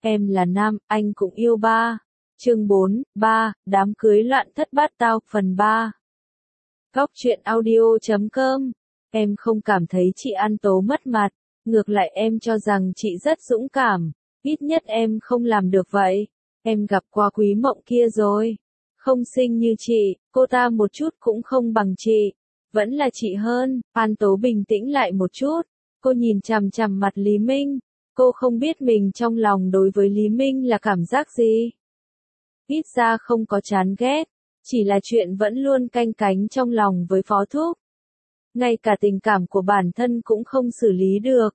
Em là nam, anh cũng yêu ba. Chương 4, 3, đám cưới loạn thất bát tao, phần 3. Góc truyện audio.com. Em không cảm thấy chị An Tố mất mặt, ngược lại em cho rằng chị rất dũng cảm, ít nhất em không làm được vậy. Em gặp qua Quý Mộng kia rồi, không xinh như chị, cô ta một chút cũng không bằng chị, vẫn là chị hơn. An Tố bình tĩnh lại một chút, cô nhìn chằm chằm mặt Lý Minh, cô không biết mình trong lòng đối với Lý Minh là cảm giác gì. Ít ra không có chán ghét, chỉ là chuyện vẫn luôn canh cánh trong lòng với Phó Thúc. Ngay cả tình cảm của bản thân cũng không xử lý được.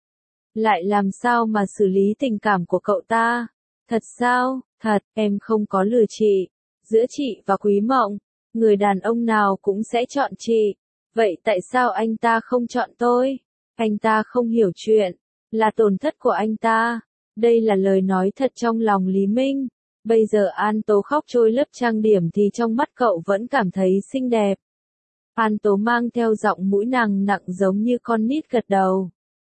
Lại làm sao mà xử lý tình cảm của cậu ta? Thật sao? Thật, em không có lừa chị. Giữa chị và Quý Mộng, người đàn ông nào cũng sẽ chọn chị. Vậy tại sao anh ta không chọn tôi? Anh ta không hiểu chuyện, là tổn thất của anh ta. Đây là lời nói thật trong lòng Lý Minh. Bây giờ An Tố khóc trôi lớp trang điểm thì trong mắt cậu vẫn cảm thấy xinh đẹp. An Tố mang theo giọng mũi nàng nặng giống như con nít gật đầu.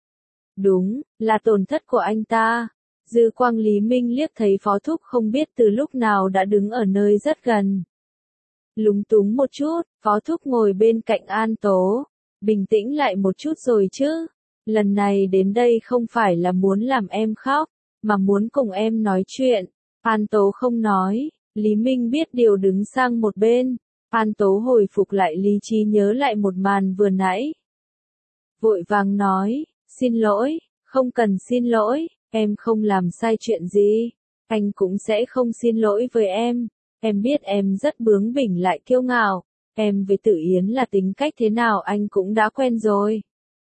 Đúng, là tổn thất của anh ta. Dư quang Lý Minh liếc thấy Phó Thúc không biết từ lúc nào đã đứng ở nơi rất gần. Lúng túng một chút, Phó Thúc ngồi bên cạnh An Tố. Bình tĩnh lại một chút rồi chứ. Lần này đến đây không phải là muốn làm em khóc, mà muốn cùng em nói chuyện. An Tố không nói, Lý Minh biết điều đứng sang một bên. An Tố hồi phục lại lý trí nhớ lại một màn vừa nãy. Vội vàng nói, xin lỗi, không cần xin lỗi, em không làm sai chuyện gì. Anh cũng sẽ không xin lỗi với em. Em biết em rất bướng bỉnh lại kiêu ngạo. Em với Tử Yến là tính cách thế nào anh cũng đã quen rồi.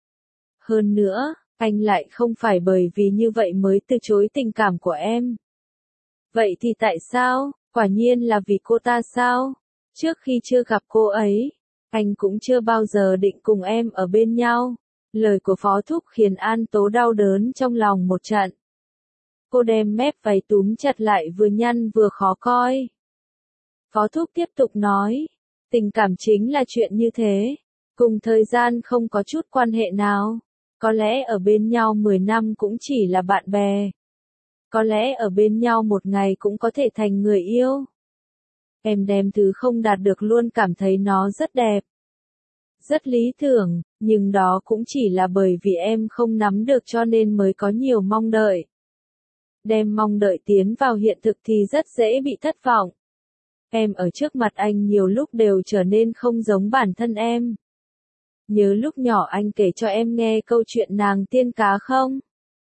Hơn nữa, anh lại không phải bởi vì như vậy mới từ chối tình cảm của em. Vậy thì tại sao? Quả nhiên là vì cô ta sao? Trước khi chưa gặp cô ấy, anh cũng chưa bao giờ định cùng em ở bên nhau. Lời của Phó Thúc khiến An Tố đau đớn trong lòng một trận. Cô đem mép váy túm chặt lại vừa nhăn vừa khó coi. Phó Thúc tiếp tục nói, tình cảm chính là chuyện như thế, cùng thời gian không có chút quan hệ nào. Có lẽ ở bên nhau 10 năm cũng chỉ là bạn bè. Có lẽ ở bên nhau một ngày cũng có thể thành người yêu. Em đem thứ không đạt được luôn cảm thấy nó rất đẹp. Rất lý tưởng, nhưng đó cũng chỉ là bởi vì em không nắm được cho nên mới có nhiều mong đợi. Đem mong đợi tiến vào hiện thực thì rất dễ bị thất vọng. Em ở trước mặt anh nhiều lúc đều trở nên không giống bản thân em. Nhớ lúc nhỏ anh kể cho em nghe câu chuyện nàng tiên cá không?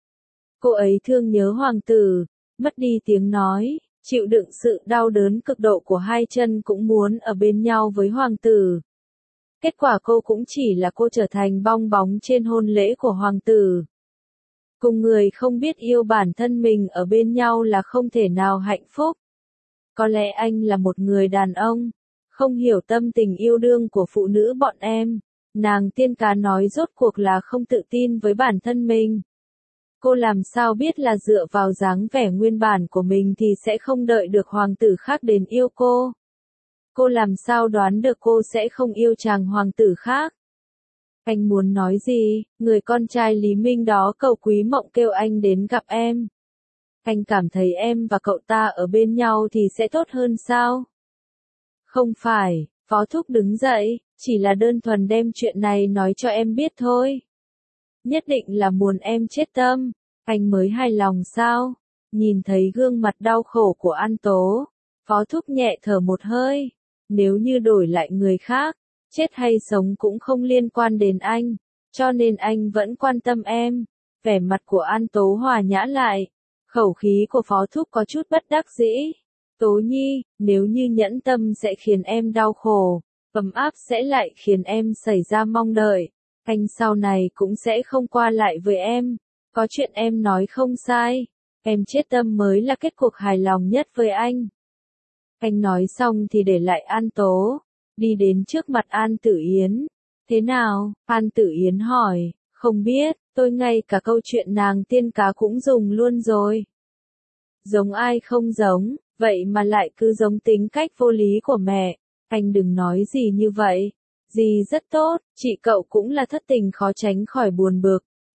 Cô ấy thương nhớ hoàng tử, mất đi tiếng nói, chịu đựng sự đau đớn cực độ của hai chân cũng muốn ở bên nhau với hoàng tử. Kết quả cô cũng chỉ là cô trở thành bong bóng trên hôn lễ của hoàng tử. Cùng người không biết yêu bản thân mình ở bên nhau là không thể nào hạnh phúc. Có lẽ anh là một người đàn ông, không hiểu tâm tình yêu đương của phụ nữ bọn em. Nàng tiên cá nói rốt cuộc là không tự tin với bản thân mình. Cô làm sao biết là dựa vào dáng vẻ nguyên bản của mình thì sẽ không đợi được hoàng tử khác đến yêu cô. Cô làm sao đoán được cô sẽ không yêu chàng hoàng tử khác. Anh muốn nói gì? Người con trai Lý Minh đó cầu Quý Mộng kêu anh đến gặp em. Anh cảm thấy em và cậu ta ở bên nhau thì sẽ tốt hơn sao? Không phải, Phó Thúc đứng dậy, chỉ là đơn thuần đem chuyện này nói cho em biết thôi. Nhất định là muốn em chết tâm, anh mới hài lòng sao? Nhìn thấy gương mặt đau khổ của An Tố, Phó Thúc nhẹ thở một hơi. Nếu như đổi lại người khác, chết hay sống cũng không liên quan đến anh, cho nên anh vẫn quan tâm em. Vẻ mặt của An Tố hòa nhã lại, khẩu khí của Phó Thúc có chút bất đắc dĩ. Tố Nhi, nếu như nhẫn tâm sẽ khiến em đau khổ, ấm áp sẽ lại khiến em xảy ra mong đợi. Anh sau này cũng sẽ không qua lại với em. Có chuyện em nói không sai. Em chết tâm mới là kết cuộc hài lòng nhất với anh. Anh nói xong thì để lại An Tố, đi đến trước mặt An Tử Yến. Thế nào? An Tử Yến hỏi, không biết, tôi ngay cả câu chuyện nàng tiên cá cũng dùng luôn rồi. Giống ai không giống, vậy mà lại cứ giống tính cách vô lý của mẹ. Anh đừng nói gì như vậy. Dì rất tốt, chị cậu cũng là thất tình khó tránh khỏi buồn bực.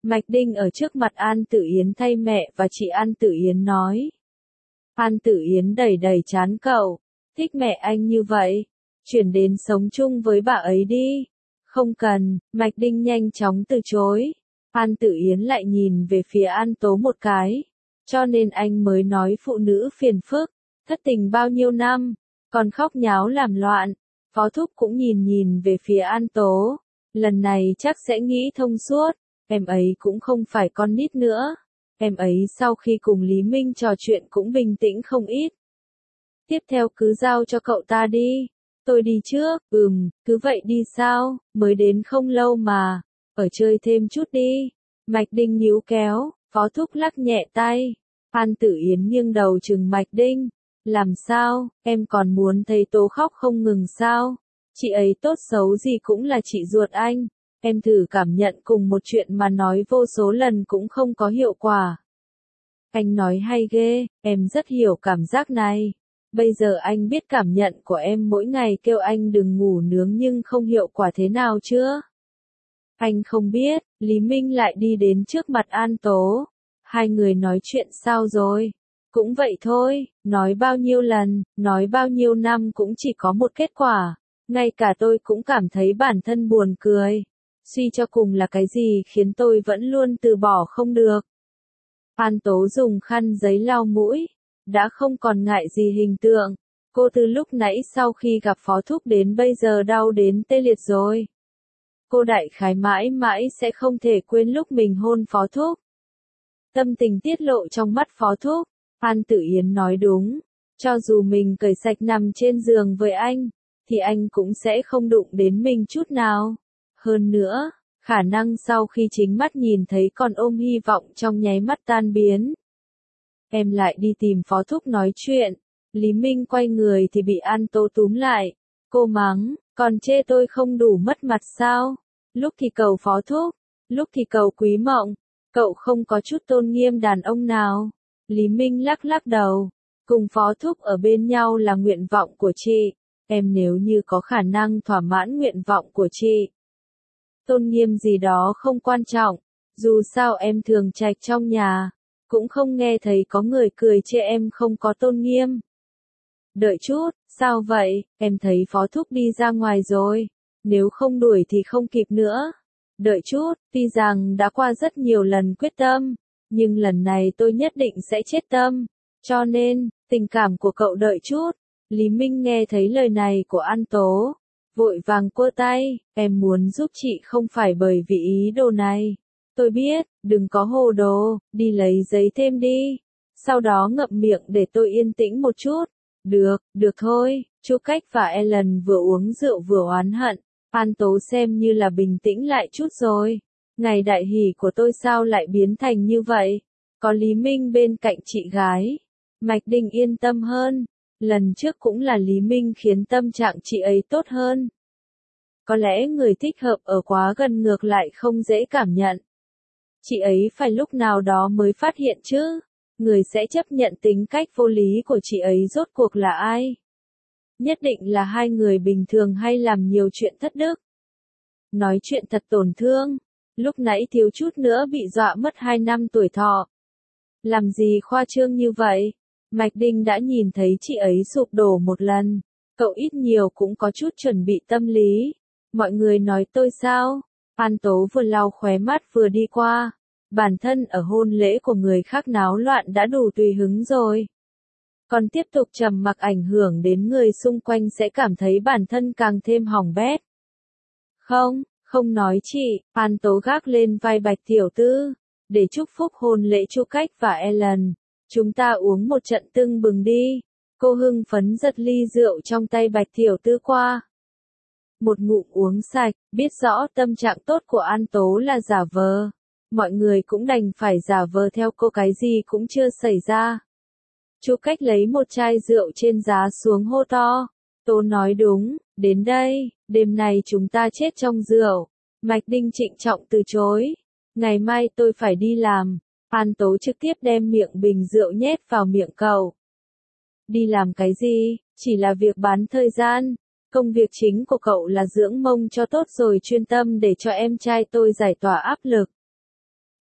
Mạch Đinh ở trước mặt An Tử Yến thay mẹ và chị An Tử Yến nói. An Tử Yến đẩy đẩy trán cậu, thích mẹ anh như vậy, chuyển đến sống chung với bà ấy đi. Không cần, Mạch Đinh nhanh chóng từ chối. An Tử Yến lại nhìn về phía An Tố một cái, cho nên anh mới nói phụ nữ phiền phức, thất tình bao nhiêu năm, còn khóc nháo làm loạn. Phó Thúc cũng nhìn về phía An Tố, lần này chắc sẽ nghĩ thông suốt, em ấy cũng không phải con nít nữa. Em ấy sau khi cùng Lý Minh trò chuyện cũng bình tĩnh không ít. Tiếp theo cứ giao cho cậu ta đi. Tôi đi trước, cứ vậy đi sao, mới đến không lâu mà. Ở chơi thêm chút đi. Mạch Đinh níu kéo, Phó Thúc lắc nhẹ tay. An Tử Yến nghiêng đầu trừng Mạch Đinh. Làm sao, em còn muốn thấy Tố khóc không ngừng sao? Chị ấy tốt xấu gì cũng là chị ruột anh. Em thử cảm nhận cùng một chuyện mà nói vô số lần cũng không có hiệu quả. Anh nói hay ghê, em rất hiểu cảm giác này. Bây giờ anh biết cảm nhận của em mỗi ngày kêu anh đừng ngủ nướng nhưng không hiệu quả thế nào chưa? Anh không biết, Lý Minh lại đi đến trước mặt An Tố. Hai người nói chuyện sao rồi? Cũng vậy thôi, nói bao nhiêu lần, nói bao nhiêu năm cũng chỉ có một kết quả. Ngay cả tôi cũng cảm thấy bản thân buồn cười. Suy cho cùng là cái gì khiến tôi vẫn luôn từ bỏ không được. An Tố dùng khăn giấy lau mũi, đã không còn ngại gì hình tượng. Cô từ lúc nãy sau khi gặp Phó Thúc đến bây giờ đau đến tê liệt rồi. Cô đại khái mãi mãi sẽ không thể quên lúc mình hôn Phó Thúc. Tâm tình tiết lộ trong mắt Phó Thúc, An Tử Yến nói đúng. Cho dù mình cởi sạch nằm trên giường với anh, thì anh cũng sẽ không đụng đến mình chút nào. Hơn nữa, khả năng sau khi chính mắt nhìn thấy còn ôm hy vọng trong nháy mắt tan biến. Em lại đi tìm Phó Thúc nói chuyện. Lý Minh quay người thì bị An Tố túm lại. Cô mắng, còn chê tôi không đủ mất mặt sao? Lúc thì cầu Phó Thúc, lúc thì cầu Quý Mộng. Cậu không có chút tôn nghiêm đàn ông nào. Lý Minh lắc lắc đầu. Cùng Phó Thúc ở bên nhau là nguyện vọng của chị. Em nếu như có khả năng thỏa mãn nguyện vọng của chị. Tôn nghiêm gì đó không quan trọng. Dù sao em thường trạch trong nhà. Cũng không nghe thấy có người cười chê em không có tôn nghiêm. Đợi chút, sao vậy, em thấy Phó Thúc đi ra ngoài rồi. Nếu không đuổi thì không kịp nữa. Đợi chút, tuy rằng đã qua rất nhiều lần quyết tâm. Nhưng lần này tôi nhất định sẽ chết tâm. Cho nên, tình cảm của cậu đợi chút. Lý Minh nghe thấy lời này của An Tố. Vội vàng quơ tay, em muốn giúp chị không phải bởi vì ý đồ này. Tôi biết, đừng có hồ đồ, đi lấy giấy thêm đi. Sau đó ngậm miệng để tôi yên tĩnh một chút. Được thôi, Chu Cách và Ellen vừa uống rượu vừa oán hận. An Tố xem như là bình tĩnh lại chút rồi. Ngày đại hỷ của tôi sao lại biến thành như vậy? Có Lý Minh bên cạnh chị gái. Mạch Đinh yên tâm hơn. Lần trước cũng là Lý Minh khiến tâm trạng chị ấy tốt hơn. Có lẽ người thích hợp ở quá gần ngược lại không dễ cảm nhận. Chị ấy phải lúc nào đó mới phát hiện chứ. Người sẽ chấp nhận tính cách vô lý của chị ấy rốt cuộc là ai? Nhất định là hai người bình thường hay làm nhiều chuyện thất đức. Nói chuyện thật tổn thương. Lúc nãy thiếu chút nữa bị dọa mất 2 năm tuổi thọ. Làm gì khoa trương như vậy? Mạch Đinh đã nhìn thấy chị ấy sụp đổ một lần. Cậu ít nhiều cũng có chút chuẩn bị tâm lý. Mọi người nói tôi sao? An Tố vừa lau khóe mắt vừa đi qua. Bản thân ở hôn lễ của người khác náo loạn đã đủ tùy hứng rồi. Còn tiếp tục trầm mặc ảnh hưởng đến người xung quanh sẽ cảm thấy bản thân càng thêm hỏng bét. Không nói chị, An Tố gác lên vai Bạch Tiểu Tư. Để chúc phúc hôn lễ Chu Cách và Ellen. Chúng ta uống một trận tưng bừng đi. Cô hưng phấn giật ly rượu trong tay Bạch Tiểu Tư qua. Một ngụm uống sạch, biết rõ tâm trạng tốt của An Tố là giả vờ. Mọi người cũng đành phải giả vờ theo cô, cái gì cũng chưa xảy ra. Chu Cách lấy một chai rượu trên giá xuống hô to. Tố nói đúng, đến đây, đêm này chúng ta chết trong rượu. Mạch Đinh trịnh trọng từ chối. Ngày mai tôi phải đi làm. An Tố trực tiếp đem miệng bình rượu nhét vào miệng cậu. Đi làm cái gì, chỉ là việc bán thời gian. Công việc chính của cậu là dưỡng mông cho tốt rồi chuyên tâm để cho em trai tôi giải tỏa áp lực.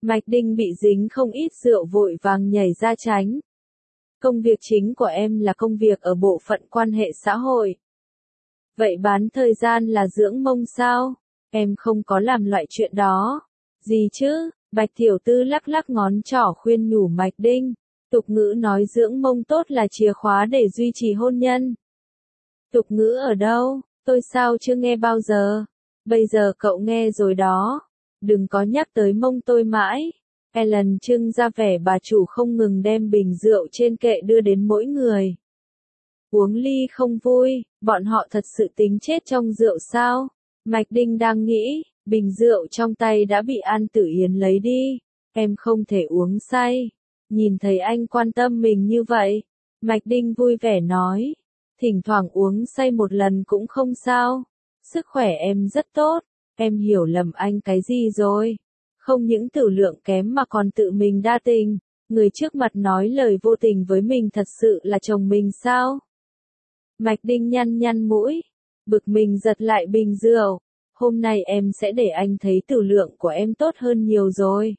Mạch Đinh bị dính không ít rượu vội vàng nhảy ra tránh. Công việc chính của em là công việc ở bộ phận quan hệ xã hội. Vậy bán thời gian là dưỡng mông sao? Em không có làm loại chuyện đó. Gì chứ? Bạch tiểu tư lắc lắc ngón trỏ khuyên nhủ Mạch Đinh. Tục ngữ nói dưỡng mông tốt là chìa khóa để duy trì hôn nhân. Tục ngữ ở đâu? Tôi sao chưa nghe bao giờ? Bây giờ cậu nghe rồi đó. Đừng có nhắc tới mông tôi mãi. Ellen trưng ra vẻ bà chủ không ngừng đem bình rượu trên kệ đưa đến mỗi người. Uống ly không vui, bọn họ thật sự tính chết trong rượu sao? Mạch Đinh đang nghĩ, bình rượu trong tay đã bị An Tử Yến lấy đi. Em không thể uống say. Nhìn thấy anh quan tâm mình như vậy, Mạch Đinh vui vẻ nói. Thỉnh thoảng uống say một lần cũng không sao. Sức khỏe em rất tốt. Em hiểu lầm anh cái gì rồi? Không những tử lượng kém mà còn tự mình đa tình. Người trước mặt nói lời vô tình với mình thật sự là chồng mình sao? Mạch Đinh nhăn nhăn mũi. Bực mình giật lại bình rượu. Hôm nay em sẽ để anh thấy tử lượng của em tốt hơn nhiều rồi.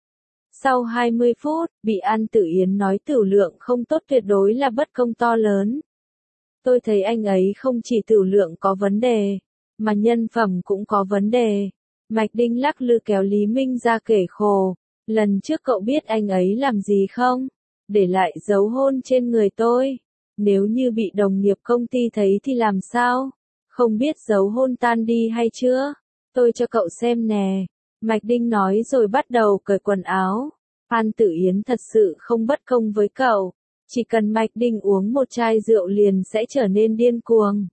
Sau 20 phút, bị An Tử Yến nói tử lượng không tốt tuyệt đối là bất công to lớn. Tôi thấy anh ấy không chỉ tử lượng có vấn đề, mà nhân phẩm cũng có vấn đề. Mạch Đinh lắc lư kéo Lý Minh ra kể khổ. Lần trước cậu biết anh ấy làm gì không? Để lại dấu hôn trên người tôi. Nếu như bị đồng nghiệp công ty thấy thì làm sao? Không biết dấu hôn tan đi hay chưa? Tôi cho cậu xem nè. Mạch Đinh nói rồi bắt đầu cởi quần áo. An Tử Yến thật sự không bất công với cậu. Chỉ cần Mạch Đinh uống một chai rượu liền sẽ trở nên điên cuồng.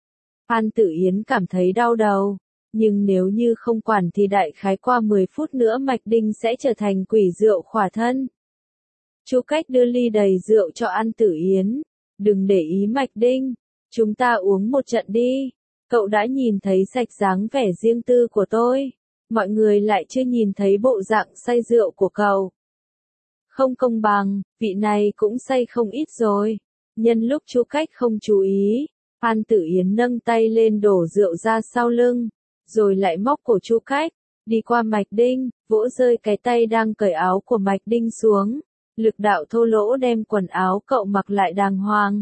An Tử Yến cảm thấy đau đầu. Nhưng nếu như không quản thì đại khái qua 10 phút nữa Mạch Đinh sẽ trở thành quỷ rượu khỏa thân. Chu Cách đưa ly đầy rượu cho An Tử Yến. Đừng để ý Mạch Đinh. Chúng ta uống một trận đi. Cậu đã nhìn thấy sạch dáng vẻ riêng tư của tôi. Mọi người lại chưa nhìn thấy bộ dạng say rượu của cậu. Không công bằng, vị này cũng say không ít rồi. Nhân lúc Chu Cách không chú ý, An Tử Yến nâng tay lên đổ rượu ra sau lưng, rồi lại móc cổ Chu Cách, đi qua Mạch Đinh, vỗ rơi cái tay đang cởi áo của Mạch Đinh xuống. Lực đạo thô lỗ đem quần áo cậu mặc lại đàng hoàng.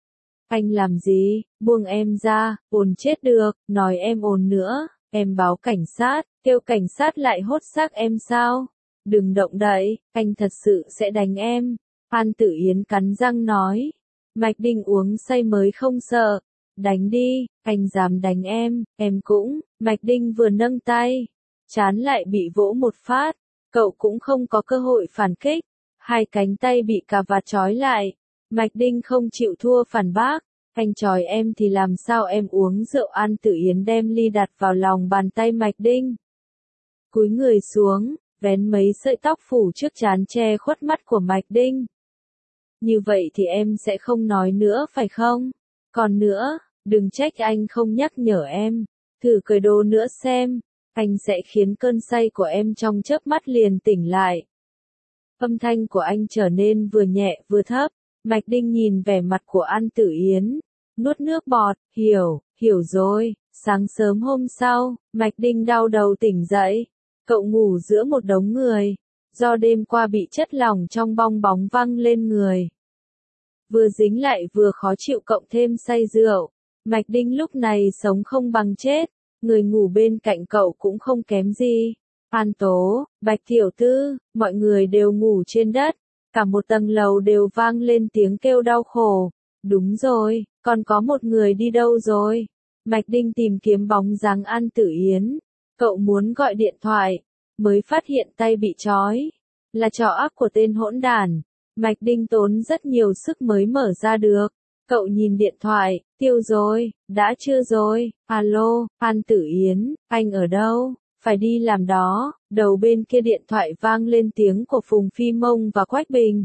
Anh làm gì? Buông em ra, ồn chết được, nói em ồn nữa, em báo cảnh sát, kêu cảnh sát lại hốt xác em sao? Đừng động đậy, anh thật sự sẽ đánh em. An Tử Yến cắn răng nói. Mạch Đinh uống say mới không sợ. Đánh đi, anh dám đánh em cũng. Mạch Đinh vừa nâng tay, trán lại bị vỗ một phát. Cậu cũng không có cơ hội phản kích. Hai cánh tay bị cà vạt trói lại. Mạch Đinh không chịu thua phản bác. Anh trói em thì làm sao em uống rượu? An Tử Yến đem ly đặt vào lòng bàn tay Mạch Đinh. Cúi người xuống, vén mấy sợi tóc phủ trước trán che khuất mắt của Mạch Đinh. Như vậy thì em sẽ không nói nữa phải không? Còn nữa, đừng trách anh không nhắc nhở em. Thử cởi đồ nữa xem. Anh sẽ khiến cơn say của em trong chớp mắt liền tỉnh lại. Âm thanh của anh trở nên vừa nhẹ vừa thấp. Mạch Đinh nhìn vẻ mặt của An Tử Yến. Nuốt nước bọt, hiểu rồi. Sáng sớm hôm sau, Mạch Đinh đau đầu tỉnh dậy. Cậu ngủ giữa một đống người. Do đêm qua bị chất lỏng trong bong bóng văng lên người. Vừa dính lại vừa khó chịu cộng thêm say rượu. Mạch Đinh lúc này sống không bằng chết. Người ngủ bên cạnh cậu cũng không kém gì. An Tố, Bạch Tiểu Tư, mọi người đều ngủ trên đất. Cả một tầng lầu đều vang lên tiếng kêu đau khổ. Đúng rồi, còn có một người đi đâu rồi? Mạch Đinh tìm kiếm bóng dáng An Tử Yến. Cậu muốn gọi điện thoại, mới phát hiện tay bị trói. Là trò ác của tên hỗn đản. Mạch Đinh tốn rất nhiều sức mới mở ra được. Cậu nhìn điện thoại, tiêu rồi, đã chưa rồi, alo, An Tử Yến, anh ở đâu? Phải đi làm đó. Đầu bên kia điện thoại vang lên tiếng của Phùng Phi Mông và Quách Bình.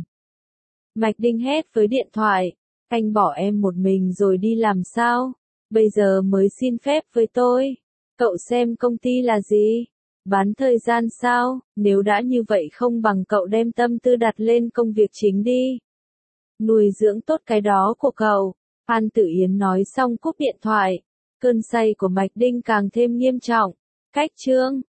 Mạch Đinh hét với điện thoại, anh bỏ em một mình rồi đi làm sao? Bây giờ mới xin phép với tôi. Cậu xem công ty là gì? Bán thời gian sao? Nếu đã như vậy không bằng cậu đem tâm tư đặt lên công việc chính đi. Nuôi dưỡng tốt cái đó của cậu. An Tử Yến nói xong cúp điện thoại. Cơn say của Mạch Đinh càng thêm nghiêm trọng. Cách chương